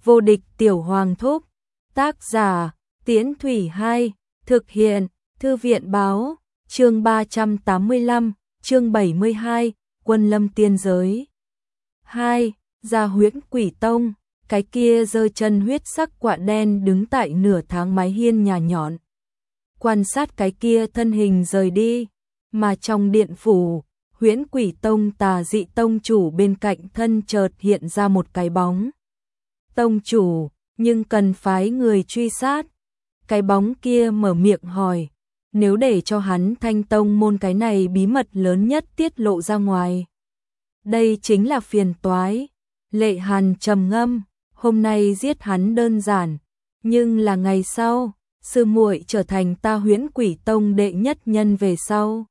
Vô địch tiểu hoàng thúc. Tác giả, Tiễn Thủy 2, thực hiện, Thư viện báo, chương 385, chương 72, Quân lâm tiên giới. 2. Ra Huyễn Quỷ Tông, cái kia giơ chân huyết sắc quạ đen đứng tại nửa tháng mái hiên nhà nhọn. Quan sát cái kia thân hình rời đi, mà trong điện phủ, Huyễn Quỷ Tông Tà Dị tông chủ bên cạnh thân chợt hiện ra một cái bóng. Tông chủ, nhưng cần phái người truy sát. Cái bóng kia mở miệng hỏi, nếu để cho hắn Thanh tông môn cái này bí mật lớn nhất tiết lộ ra ngoài, đây chính là phiền toái. Lệ Hàn trầm ngâm, hôm nay giết hắn đơn giản, nhưng là ngày sau, sư muội trở thành ta Huyễn Quỷ Tông đệ nhất nhân về sau,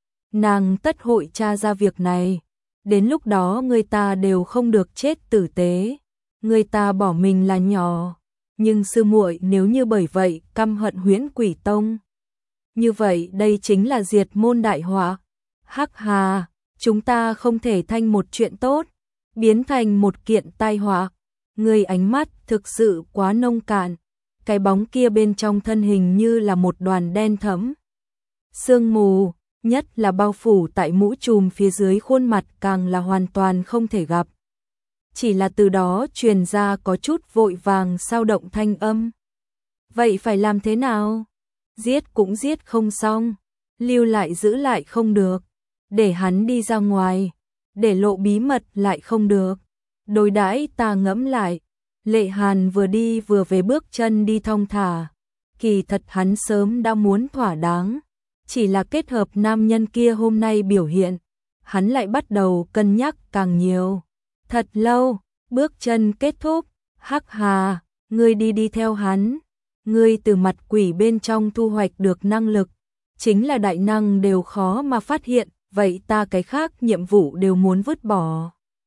nàng tất hội tra ra việc này, đến lúc đó người ta đều không được chết tử tế. Người ta bỏ mình là nhỏ, nhưng sư muội nếu như bởi vậy căm hận Huyễn Quỷ Tông, như vậy đây chính là diệt môn đại họa. Hắc hà, chúng ta không thể thành một chuyện tốt, biến thành một kiện tai họa. Người ánh mắt thực sự quá nông cạn, cái bóng kia bên trong thân hình như là một đoàn đen thẫm. Sương mù, nhất là bao phủ tại mũ trùm phía dưới khuôn mặt càng là hoàn toàn không thể gặp. Chỉ là từ đó truyền ra có chút vội vàng sao động thanh âm. Vậy phải làm thế nào? Giết cũng giết không xong, lưu lại giữ lại không được, để hắn đi ra ngoài, để lộ bí mật lại không được. Đối đãi ta ngẫm lại, Lệ Hàn vừa đi vừa về bước chân đi thong thả, kỳ thật hắn sớm đã muốn thỏa đáng, chỉ là kết hợp nam nhân kia hôm nay biểu hiện, hắn lại bắt đầu cân nhắc càng nhiều. Thật lâu, bước chân kết thúc, Hắc Hà, ngươi đi theo hắn, ngươi từ mặt quỷ bên trong thu hoạch được năng lực, chính là đại năng đều khó mà phát hiện, vậy ta cái khác nhiệm vụ đều muốn vứt bỏ.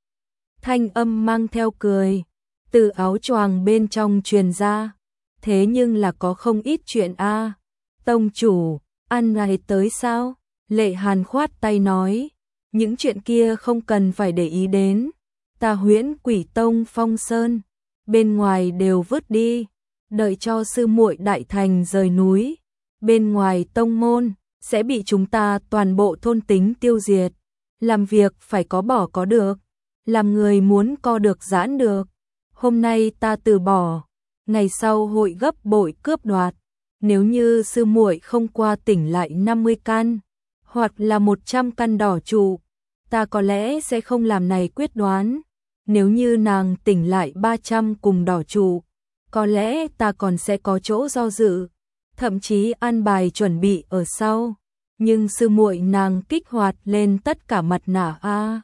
Thanh âm mang theo cười, từ áo choàng bên trong truyền ra, thế nhưng là có không ít chuyện a. Tông chủ, ăn ngày tới sao? Lệ Hàn khoát tay nói, những chuyện kia không cần phải để ý đến. Ta Huyễn Quỷ Tông phong sơn, bên ngoài đều vứt đi, đợi cho sư muội đại thành rời núi, bên ngoài tông môn sẽ bị chúng ta toàn bộ thôn tính tiêu diệt. Làm việc phải có bỏ có được, làm người muốn co được giãn được. Hôm nay ta từ bỏ, ngày sau hội gấp bội cướp đoạt. Nếu như sư muội không qua tỉnh lại 50 căn, hoặc là 100 căn đỏ trụ, ta có lẽ sẽ không làm này quyết đoán. Nếu như nàng tỉnh lại 300 cùng đỏ trụ, có lẽ ta còn sẽ có chỗ do dự, thậm chí an bài chuẩn bị ở sau. Nhưng sư muội nàng kích hoạt lên tất cả mặt nạ a.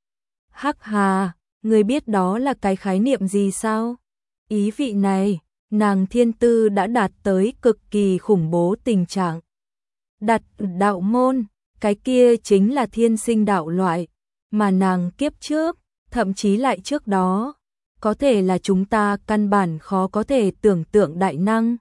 Hắc Hà, người biết đó là cái khái niệm gì sao? Ý vị này, nàng thiên tư đã đạt tới cực kỳ khủng bố tình trạng. Đặt đạo môn, cái kia chính là thiên sinh đạo loại, mà nàng kiếp trước, thậm chí lại trước đó, có thể là chúng ta căn bản khó có thể tưởng tượng đại năng.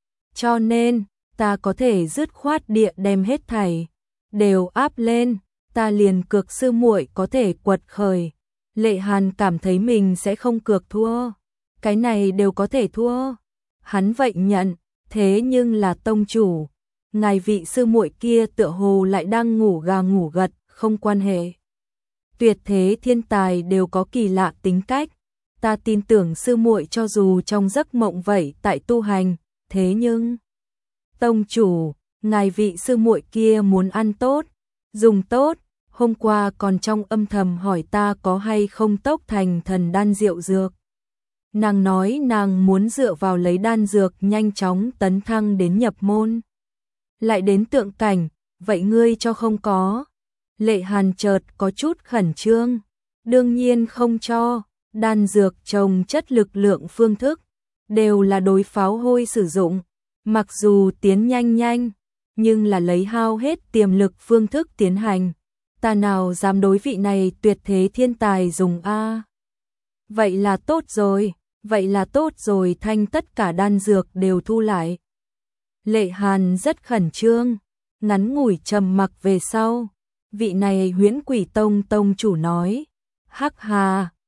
Cho nên, ta có thể dứt khoát địa đem hết thảy đều áp lên, ta liền cược sư muội có thể quật khởi. Lệ Hàn cảm thấy mình sẽ không cược thua, cái này đều có thể thua. Hắn vậy nhận, thế nhưng là tông chủ, ngài vị sư muội kia tựa hồ lại đang ngủ gà ngủ gật, không quan hệ. Tuyệt thế thiên tài đều có kỳ lạ tính cách, ta tin tưởng sư muội cho dù trong giấc mộng vậy tại tu hành, thế nhưng tông chủ, ngài vị sư muội kia muốn ăn tốt, dùng tốt, hôm qua còn trong âm thầm hỏi ta có hay không tốc thành thần đan rượu dược. Nàng nói nàng muốn dựa vào lấy đan dược nhanh chóng tấn thăng đến nhập môn, lại đến tượng cảnh, vậy ngươi cho không có? Lệ Hàn chợt có chút khẩn trương, đương nhiên không cho, đan dược trồng chất lực lượng phương thức, đều là đối pháo hôi sử dụng, mặc dù tiến nhanh, nhưng là lấy hao hết tiềm lực phương thức tiến hành, ta nào dám đối vị này tuyệt thế thiên tài dùng a. Vậy là tốt rồi, thanh tất cả đan dược đều thu lại. Lệ Hàn rất khẩn trương, ngắn ngủi trầm mặc về sau, vị này Huyễn Quỷ Tông tông chủ nói, Hắc Hà,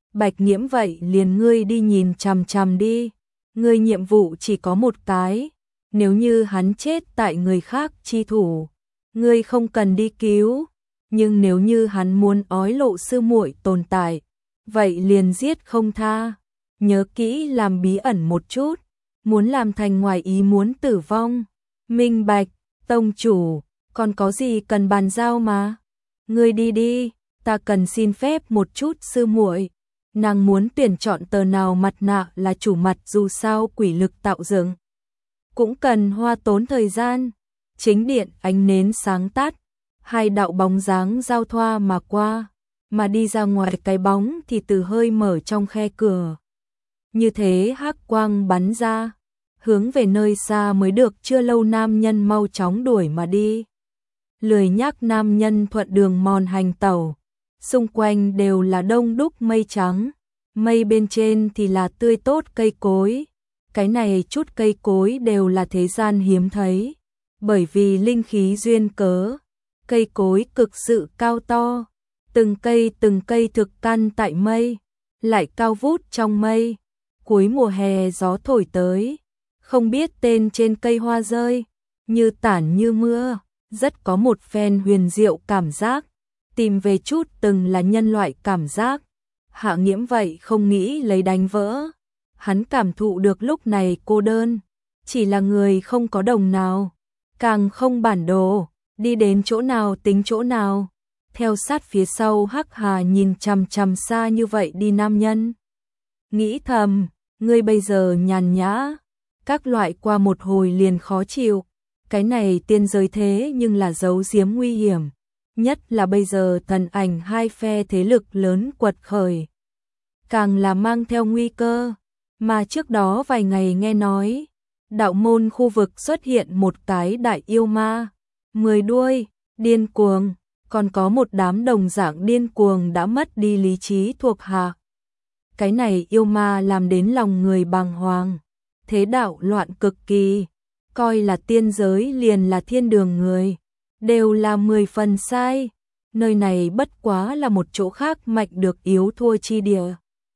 Bạch Nghiễm vậy liền ngươi đi nhìn chằm chằm đi, ngươi nhiệm vụ chỉ có một cái, nếu như hắn chết tại người khác chi thủ, ngươi không cần đi cứu, nhưng nếu như hắn muốn ói lộ sư muội tồn tại, vậy liền giết không tha, nhớ kỹ làm bí ẩn một chút, muốn làm thành ngoài ý muốn tử vong. Minh bạch, tông chủ, còn có gì cần bàn giao mà? Ngươi đi đi, ta cần xin phép một chút sư muội. Nàng muốn tuyển chọn tờ nào mặt nạ là chủ mặt, dù sao quỷ lực tạo dựng cũng cần hoa tốn thời gian. Chính điện ánh nến sáng tắt, hai đạo bóng dáng giao thoa mà qua, mà đi ra ngoài cái bóng thì từ hơi mở trong khe cửa. Như thế hắc quang bắn ra, hướng về nơi xa mới được chưa lâu nam nhân mau chóng đuổi mà đi. Lười nhác nam nhân thuận đường mòn hành tẩu, xung quanh đều là đông đúc mây trắng, mây bên trên thì là tươi tốt cây cối. Cái này chút cây cối đều là thế gian hiếm thấy, bởi vì linh khí duyên cớ, cây cối cực sự cao to, từng cây thực căn tại mây, lại cao vút trong mây. Cuối mùa hè gió thổi tới, không biết tên trên cây hoa rơi, như tản như mưa, rất có một phen huyền diệu cảm giác, tìm về chút từng là nhân loại cảm giác. Hạ Nghiễm vậy không nghĩ lấy đánh vỡ, hắn cảm thụ được lúc này cô đơn, chỉ là người không có đồng nào, càng không bản đồ, đi đến chỗ nào tính chỗ nào. Theo sát phía sau Hắc Hà nhìn chằm chằm xa như vậy đi nam nhân. Nghĩ thầm, ngươi bây giờ nhàn nhã, các loại qua một hồi liền khó chịu, cái này tiên giới thế nhưng là giấu giếm nguy hiểm, nhất là bây giờ thần ảnh hai phe thế lực lớn quật khởi, càng là mang theo nguy cơ, mà trước đó vài ngày nghe nói, đạo môn khu vực xuất hiện một cái đại yêu ma, 10 đuôi, điên cuồng, còn có một đám đồng dạng điên cuồng đã mất đi lý trí thuộc hạ. Cái này yêu ma làm đến lòng người bàng hoàng, thế đạo loạn cực kỳ, coi là tiên giới liền là thiên đường người, đều là 10 phần sai, nơi này bất quá là một chỗ khác mạnh được yếu thua chi địa.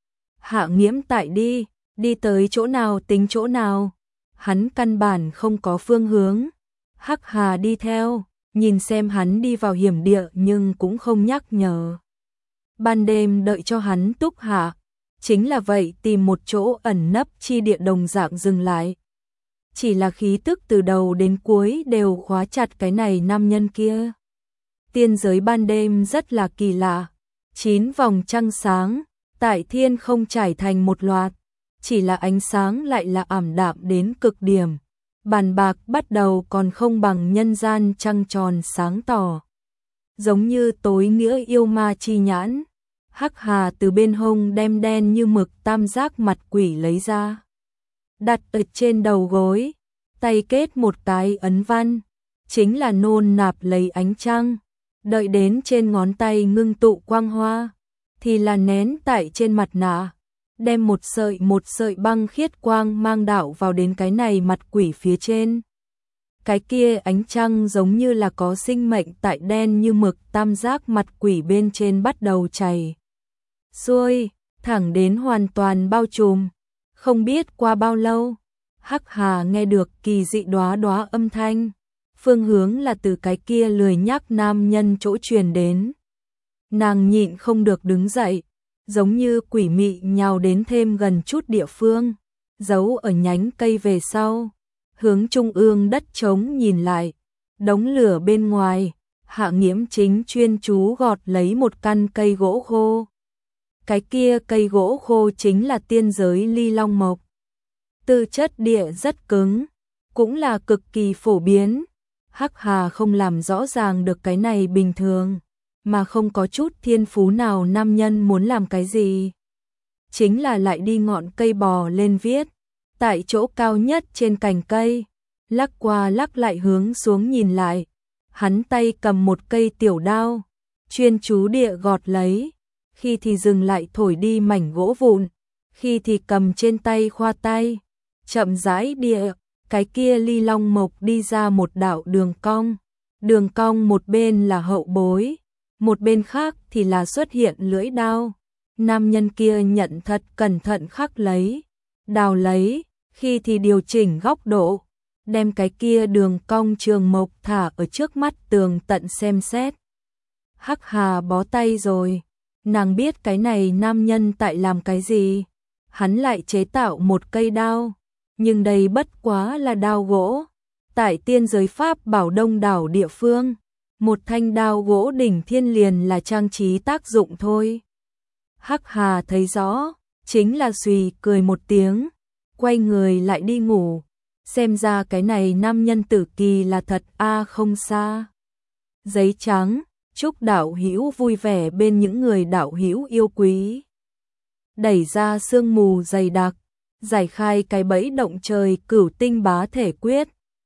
Hạ Nghiễm tại đi tới chỗ nào tính chỗ nào, hắn căn bản không có phương hướng. Hắc Hà đi theo, nhìn xem hắn đi vào hiểm địa nhưng cũng không nhắc nhở. Ban đêm đợi cho hắn túc hạ, chính là vậy tìm một chỗ ẩn nấp chi địa đồng dạng dừng lại. Chỉ là khí tức từ đầu đến cuối đều khóa chặt cái này nam nhân kia. Tiên giới ban đêm rất là kỳ lạ, 9 vòng trăng sáng, tại thiên không trải thành một loạt, chỉ là ánh sáng lại là ảm đạm đến cực điểm. Bàn bạc bắt đầu còn không bằng nhân gian trăng tròn sáng tỏ, giống như tối nghĩa yêu ma chi nhãn. Hắc Hà từ bên hông đem đen như mực tam giác mặt quỷ lấy ra, đặt ở trên đầu gối, tay kết một cái ấn văn, chính là nôn nạp lấy ánh trăng, đợi đến trên ngón tay ngưng tụ quang hoa, thì là nén tại trên mặt nạ, đem một sợi băng khiết quang mang đạo vào đến cái này mặt quỷ phía trên. Cái kia ánh trăng giống như là có sinh mệnh tại đen như mực tam giác mặt quỷ bên trên bắt đầu chảy xuôi, thẳng đến hoàn toàn bao trùm. Không biết qua bao lâu, Hắc Hà nghe được kỳ dị đóa đóa âm thanh, phương hướng là từ cái kia lười nhác nam nhân chỗ truyền đến. Nàng nhịn không được đứng dậy, giống như quỷ mị nhào đến thêm gần chút địa phương, giấu ở nhánh cây về sau, hướng trung ương đất trống nhìn lại, đống lửa bên ngoài, Hạ Nghiễm chính chuyên chú gọt lấy một căn cây gỗ khô. Cái kia cây gỗ khô chính là tiên giới ly long mộc. Tư chất địa rất cứng, cũng là cực kỳ phổ biến. Hắc Hà không làm rõ ràng được cái này bình thường, mà không có chút thiên phú nào nam nhân muốn làm cái gì. Chính là lại đi ngọn cây bò lên viết, tại chỗ cao nhất trên cành cây, lắc qua lắc lại hướng xuống nhìn lại. Hắn tay cầm một cây tiểu đao, chuyên chú địa gọt lấy, khi thì dừng lại thổi đi mảnh gỗ vụn, khi thì cầm trên tay khoa tay, chậm rãi địa, cái kia ly long mộc đi ra một đạo đường cong một bên là hậu bối, một bên khác thì là xuất hiện lưỡi đao, Nam nhân kia nhận thật cẩn thận khắc lấy, đào lấy, khi thì điều chỉnh góc độ, đem cái kia đường cong trường mộc thả ở trước mắt tường tận xem xét. Hắc Hà bó tay rồi, nàng biết cái này nam nhân tại làm cái gì, hắn lại chế tạo một cây đao, nhưng đây bất quá là đao gỗ. Tại tiên giới Pháp bảo đông đảo địa phương, một thanh đao gỗ đỉnh thiên liền là trang trí tác dụng thôi. Hắc Hà thấy rõ, chính là xùy cười một tiếng, quay người lại đi ngủ. Xem ra cái này nam nhân tử kỳ là thật không xa. Giấy trắng, chúc đạo hữu vui vẻ bên những người đạo hữu yêu quý. Đẩy ra sương mù dày đặc, giải khai cái bẫy động trời cửu tinh bá thể quyết.